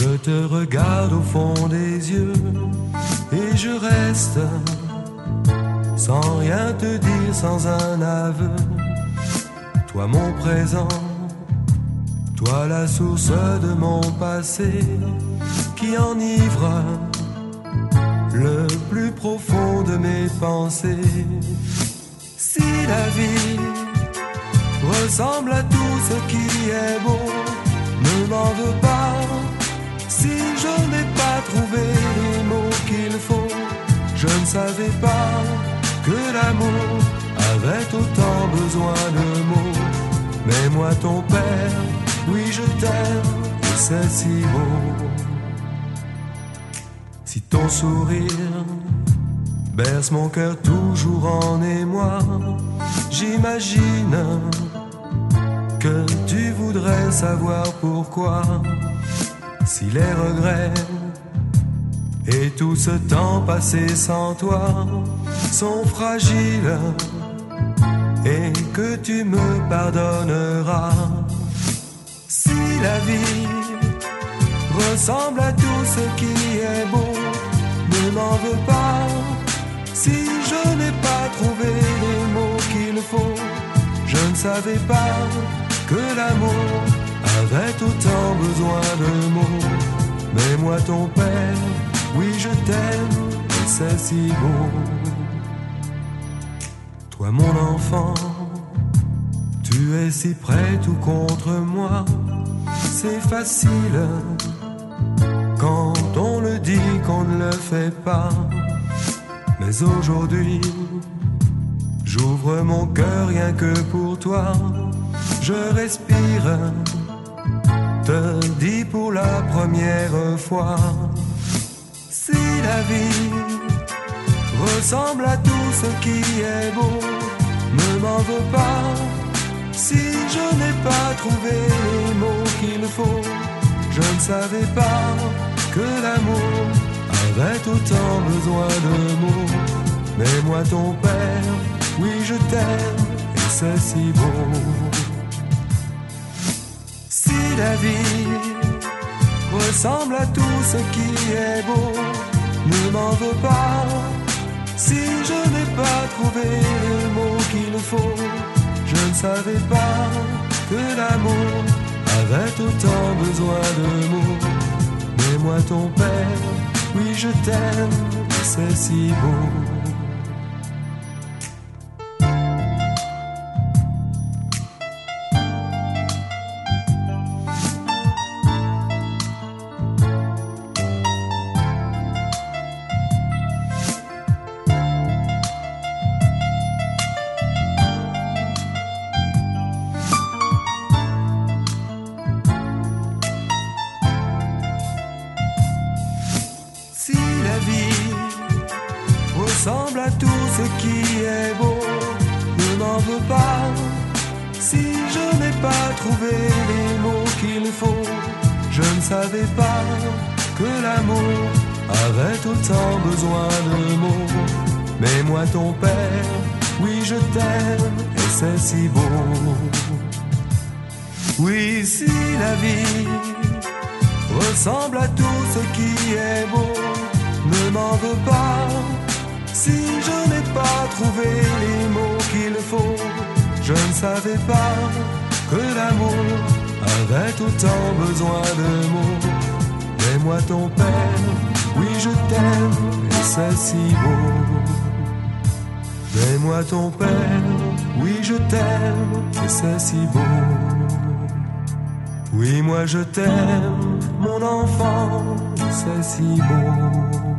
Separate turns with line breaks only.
Je te regarde au fond des yeux et je reste sans rien te dire, sans un aveu. Toi mon présent, toi la source de mon passé qui enivre le plus profond de mes pensées. Si la vie ressemble à tout ce qui est beau, ne m'en veux pas. Si je n'ai pas trouvé les mots qu'il faut, je ne savais pas que l'amour avait autant besoin de mots. Mais moi ton père, oui je t'aime et c'est si beau. Si ton sourire berce mon cœur toujours en émoi, j'imagine que tu voudrais savoir pourquoi. Si les regrets et tout ce temps passé sans toi sont fragiles et que tu me pardonneras. Si la vie ressemble à tout ce qui est beau, ne m'en veux pas. Si je n'ai pas trouvé les mots qu'il faut, je ne savais pas que l'amour avait autant besoin de mots. Mais moi ton père, oui je t'aime et c'est si beau. Toi mon enfant, tu es si près tout contre moi. C'est facile quand on le dit qu'on ne le fait pas. Mais aujourd'hui, j'ouvre mon cœur rien que pour toi. Je respire, te dis pour la première fois. Si la vie ressemble à tout ce qui est beau, ne m'en veux pas. Si je n'ai pas trouvé les mots qu'il faut, je ne savais pas que l'amour avait autant besoin de mots. Mais moi ton père, oui je t'aime et c'est si beau. Si la vie ressemble à tout ce qui est beau, ne m'en veux pas. Si je n'ai pas trouvé les mots qu'il faut, je ne savais pas que l'amour avait autant besoin de mots. Mais moi ton père, oui je t'aime et c'est si beau. Ressemble à tout ce qui est beau, ne m'en veux pas. Si je n'ai pas trouvé les mots qu'il faut, je ne savais pas que l'amour avait autant besoin de mots. Mais moi ton père, oui je t'aime et c'est si beau. Oui, si la vie ressemble à tout ce qui est beau, ne m'en veux pas. Si je n'ai pas trouvé les mots qu'il faut, je ne savais pas que l'amour avait autant besoin de mots. Mais moi ton père, oui je t'aime et c'est si beau. Mais moi ton père, oui je t'aime et c'est si beau. Oui moi je t'aime, mon enfant, c'est si beau.